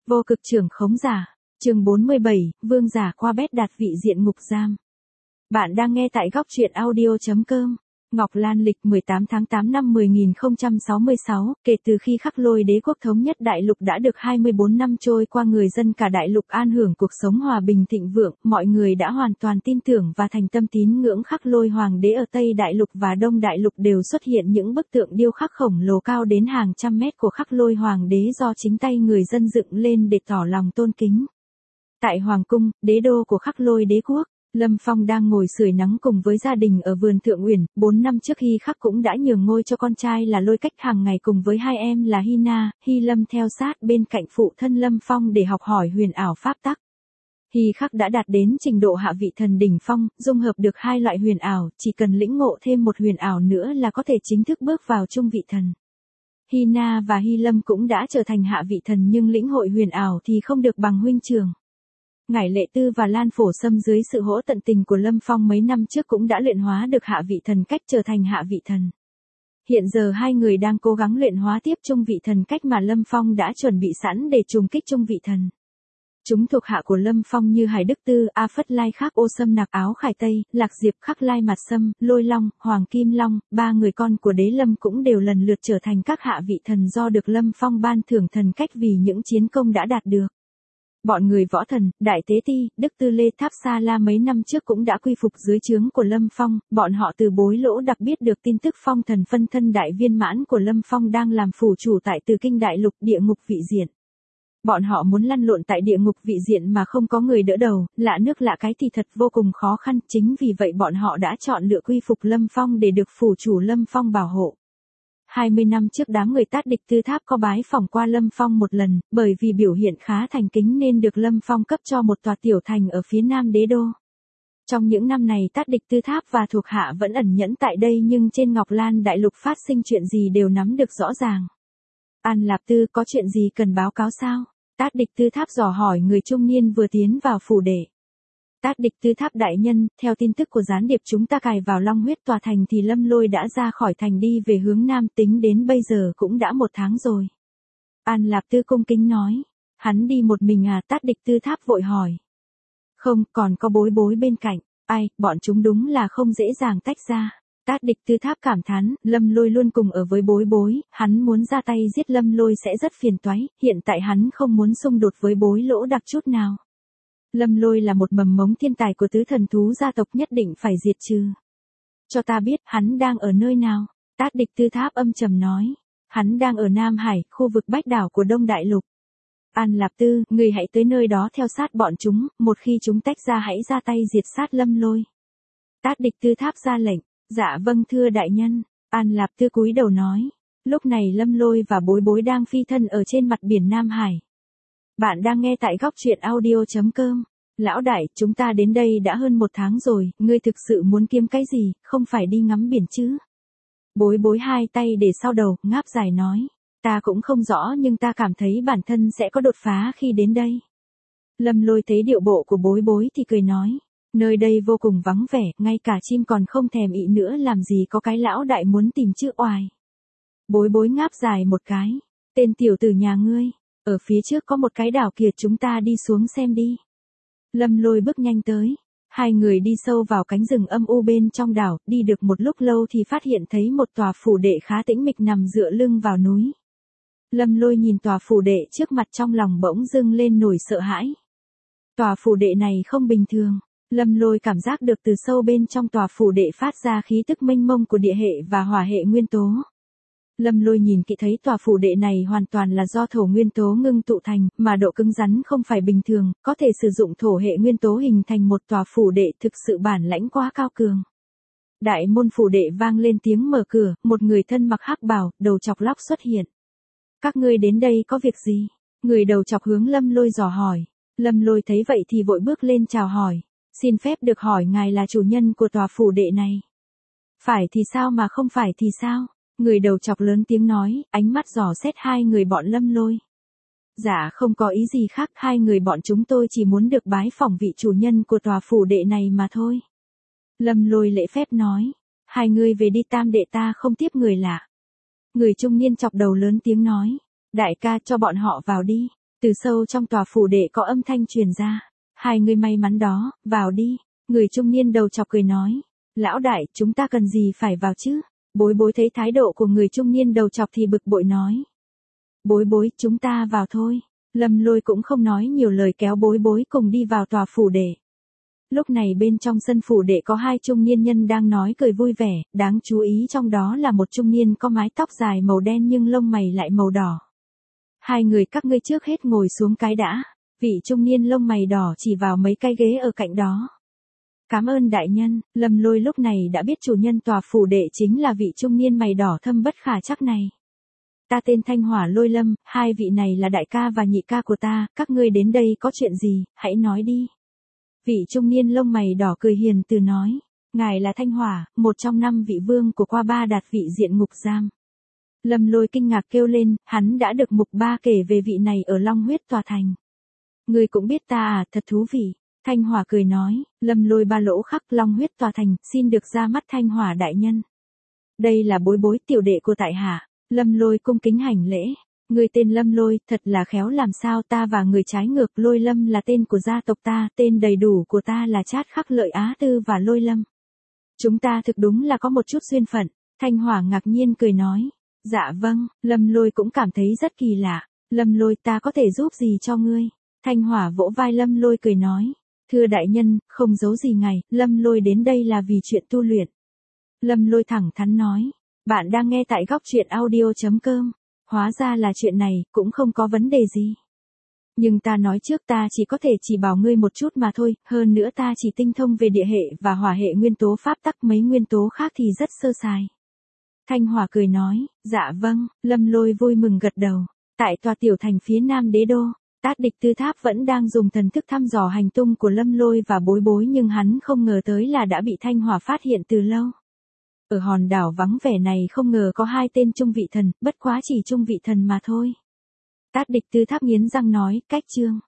Vô cực trưởng khống giả. Chương 47, vương giả qua bét đạt vị diện ngục giam. Bạn đang nghe tại góc truyện audio.com. Ngọc Lan lịch 18 tháng 8 năm 10066, kể từ khi Khắc Lôi đế quốc thống nhất đại lục đã được 24 năm trôi qua, người dân cả đại lục an hưởng cuộc sống hòa bình thịnh vượng, mọi người đã hoàn toàn tin tưởng và thành tâm tín ngưỡng Khắc Lôi hoàng đế. Ở Tây đại lục và Đông đại lục đều xuất hiện những bức tượng điêu khắc khổng lồ cao đến hàng trăm mét của Khắc Lôi hoàng đế do chính tay người dân dựng lên để tỏ lòng tôn kính. Tại hoàng cung, đế đô của Khắc Lôi đế quốc, Lâm Phong đang ngồi sưởi nắng cùng với gia đình ở vườn Thượng Uyển. 4 năm trước Hy Khắc cũng đã nhường ngôi cho con trai là Lôi Cách hàng ngày cùng với hai em là Hy Na, Hy Lâm theo sát bên cạnh phụ thân Lâm Phong để học hỏi huyền ảo pháp tắc. Hy Khắc đã đạt đến trình độ hạ vị thần đỉnh phong, dung hợp được hai loại huyền ảo, chỉ cần lĩnh ngộ thêm một huyền ảo nữa là có thể chính thức bước vào trung vị thần. Hy Na và Hy Lâm cũng đã trở thành hạ vị thần nhưng lĩnh hội huyền ảo thì không được bằng huynh trưởng. Ngải Lệ Tư và Lan Phổ Sâm dưới sự hỗ tận tình của Lâm Phong mấy năm trước cũng đã luyện hóa được hạ vị thần cách trở thành hạ vị thần. Hiện giờ hai người đang cố gắng luyện hóa tiếp trung vị thần cách mà Lâm Phong đã chuẩn bị sẵn để trùng kích trung vị thần. Chúng thuộc hạ của Lâm Phong như Hải Đức Tư, A Phất Lai Khắc Ô Sâm Nạc Áo Khải Tây, Lạc Diệp Khắc Lai Mặt Sâm, Lôi Long, Hoàng Kim Long, ba người con của đế Lâm cũng đều lần lượt trở thành các hạ vị thần do được Lâm Phong ban thưởng thần cách vì những chiến công đã đạt được. Bọn người Võ Thần, Đại Tế Ti, Đức Tư Lê Tháp Sa La mấy năm trước cũng đã quy phục dưới trướng của Lâm Phong, bọn họ từ Bối Lỗ đặc biết được tin tức phong thần phân thân đại viên mãn của Lâm Phong đang làm phủ chủ tại Từ Kinh Đại Lục địa ngục vị diện. Bọn họ muốn lăn lộn tại địa ngục vị diện mà không có người đỡ đầu, lạ nước lạ cái thì thật vô cùng khó khăn, chính vì vậy bọn họ đã chọn lựa quy phục Lâm Phong để được phủ chủ Lâm Phong bảo hộ. 20 năm trước đám người Tát Địch Tư Tháp có bái phỏng qua Lâm Phong một lần, bởi vì biểu hiện khá thành kính nên được Lâm Phong cấp cho một tòa tiểu thành ở phía nam đế đô. Trong những năm này Tát Địch Tư Tháp và thuộc hạ vẫn ẩn nhẫn tại đây nhưng trên Ngọc Lan đại lục phát sinh chuyện gì đều nắm được rõ ràng. An Lạp Tư, có chuyện gì cần báo cáo sao? Tát Địch Tư Tháp dò hỏi người trung niên vừa tiến vào phủ đệ. Tát Địch Tư Tháp đại nhân, theo tin tức của gián điệp chúng ta cài vào Long Huyết tòa thành thì Lâm Lôi đã ra khỏi thành đi về hướng nam, tính đến bây giờ cũng đã 1 tháng rồi. An Lạp Tư cung kính nói. Hắn đi một mình à? Tát Địch Tư Tháp vội hỏi. Không, còn có Bối Bối bên cạnh. Ai, bọn chúng đúng là không dễ dàng tách ra. Tát Địch Tư Tháp cảm thán, Lâm Lôi luôn cùng ở với Bối Bối, hắn muốn ra tay giết Lâm Lôi sẽ rất phiền toái, hiện tại hắn không muốn xung đột với Bối Lỗ đặc chút nào. Lâm Lôi là một mầm mống thiên tài của tứ thần thú gia tộc, nhất định phải diệt trừ. Cho ta biết hắn đang ở nơi nào? Tát Địch Tư Tháp âm trầm nói. Hắn đang ở Nam Hải, khu vực Bách Đảo của Đông Đại Lục. An Lạp Tư, người hãy tới nơi đó theo sát bọn chúng, một khi chúng tách ra hãy ra tay diệt sát Lâm Lôi. Tát Địch Tư Tháp ra lệnh. Dạ vâng thưa đại nhân. An Lạp Tư cúi đầu nói. Lúc này Lâm Lôi và Bối Bối đang phi thân ở trên mặt biển Nam Hải. Bạn đang nghe tại góc truyện audio.com. Lão đại, chúng ta đến đây đã hơn 1 tháng rồi, ngươi thực sự muốn kiếm cái gì, không phải đi ngắm biển chứ? Bối Bối hai tay để sau đầu, ngáp dài nói. Ta cũng không rõ nhưng ta cảm thấy bản thân sẽ có đột phá khi đến đây. Lâm Lôi thấy điệu bộ của Bối Bối thì cười nói. Nơi đây vô cùng vắng vẻ, ngay cả chim còn không thèm ị nữa, làm gì có cái lão đại muốn tìm chữ oai. Bối Bối ngáp dài một cái. Tên tiểu tử nhà ngươi. Ở phía trước có một cái đảo kìa, chúng ta đi xuống xem đi. Lâm Lôi bước nhanh tới. Hai người đi sâu vào cánh rừng âm u bên trong đảo, đi được một lúc lâu thì phát hiện thấy một tòa phủ đệ khá tĩnh mịch nằm dựa lưng vào núi. Lâm Lôi nhìn tòa phủ đệ trước mặt trong lòng bỗng dưng lên nổi sợ hãi. Tòa phủ đệ này không bình thường. Lâm Lôi cảm giác được từ sâu bên trong tòa phủ đệ phát ra khí tức mênh mông của địa hệ và hỏa hệ nguyên tố. Lâm Lôi nhìn kỹ thấy tòa phủ đệ này hoàn toàn là do thổ nguyên tố ngưng tụ thành, mà độ cứng rắn không phải bình thường, có thể sử dụng thổ hệ nguyên tố hình thành một tòa phủ đệ, thực sự bản lãnh quá cao cường. Đại môn phủ đệ vang lên tiếng mở cửa, một người thân mặc hắc bào, đầu chọc lóc xuất hiện. Các ngươi đến đây có việc gì? Người đầu chọc hướng Lâm Lôi dò hỏi. Lâm Lôi thấy vậy thì vội bước lên chào hỏi. Xin phép được hỏi ngài là chủ nhân của tòa phủ đệ này. Phải thì sao mà không phải thì sao? Người đầu chọc lớn tiếng nói, ánh mắt dò xét hai người bọn Lâm Lôi. Dạ không có ý gì khác, hai người bọn chúng tôi chỉ muốn được bái phỏng vị chủ nhân của tòa phủ đệ này mà thôi. Lâm Lôi lễ phép nói, hai người về đi, tam đệ ta không tiếp người lạ. Người trung niên chọc đầu lớn tiếng nói, đại ca cho bọn họ vào đi. Từ sâu trong tòa phủ đệ có âm thanh truyền ra. Hai người may mắn đó, vào đi. Người trung niên đầu chọc cười nói. Lão đại, chúng ta cần gì phải vào chứ? Bối bối thấy thái độ của người trung niên đầu chọc thì bực bội nói. Bối bối, chúng ta vào thôi. Lâm Lôi cũng không nói nhiều lời kéo bối bối cùng đi vào tòa phủ đệ. Lúc này bên trong sân phủ đệ có hai trung niên nhân đang nói cười vui vẻ, đáng chú ý trong đó là một trung niên có mái tóc dài màu đen nhưng lông mày lại màu đỏ. Hai người các ngươi trước hết ngồi xuống cái đã. Vị trung niên lông mày đỏ chỉ vào mấy cái ghế ở cạnh đó. Cảm ơn đại nhân. Lâm Lôi lúc này đã biết chủ nhân tòa phủ đệ chính là vị trung niên mày đỏ thâm bất khả trắc này. Ta tên Thanh Hỏa Lôi Lâm, hai vị này là đại ca và nhị ca của ta, các ngươi đến đây có chuyện gì, hãy nói đi. Vị trung niên lông mày đỏ cười hiền từ nói, ngài là Thanh Hỏa, một trong 5 vị vương của Qua Ba Đạt vị diện ngục giam. Lâm Lôi kinh ngạc kêu lên, hắn đã được Mục Ba kể về vị này ở Long Huyết Tòa Thành. Ngươi cũng biết ta à, thật thú vị. Thanh Hỏa cười nói, Lâm Lôi ba lỗ khắc Long Huyết Tòa Thành, xin được ra mắt Thanh Hỏa đại nhân. Đây là bối bối tiểu đệ của tại hạ. Lâm Lôi cung kính hành lễ. Người tên Lâm Lôi, thật là khéo làm sao ta và người trái ngược. Lôi Lâm là tên của gia tộc ta, tên đầy đủ của ta là Trát Khắc Lợi Á Tư và Lôi Lâm. Chúng ta thực đúng là có một chút duyên phận. Thanh Hỏa ngạc nhiên cười nói. Dạ vâng, Lâm Lôi cũng cảm thấy rất kỳ lạ. Lâm Lôi, ta có thể giúp gì cho ngươi? Thanh Hỏa vỗ vai Lâm Lôi cười nói. Thưa đại nhân, không giấu gì ngài, Lâm Lôi đến đây là vì chuyện tu luyện. Lâm Lôi thẳng thắn nói. Bạn đang nghe tại góc truyện audio.com. Hóa ra là chuyện này, cũng không có vấn đề gì. Nhưng ta nói trước ta chỉ có thể chỉ bảo ngươi một chút mà thôi, hơn nữa ta chỉ tinh thông về địa hệ và hỏa hệ nguyên tố pháp tắc, mấy nguyên tố khác thì rất sơ sài. Thanh Hỏa cười nói, dạ vâng, Lâm Lôi vui mừng gật đầu. Tại tòa tiểu thành phía nam đế đô, Tát Địch Tư Tháp vẫn đang dùng thần thức thăm dò hành tung của Lâm Lôi và bối bối nhưng hắn không ngờ tới là đã bị Thanh Hỏa phát hiện từ lâu. Ở hòn đảo vắng vẻ này không ngờ có 2 tên trung vị thần, bất quá chỉ trung vị thần mà thôi. Tát Địch Tư Tháp nghiến răng nói, cách chương.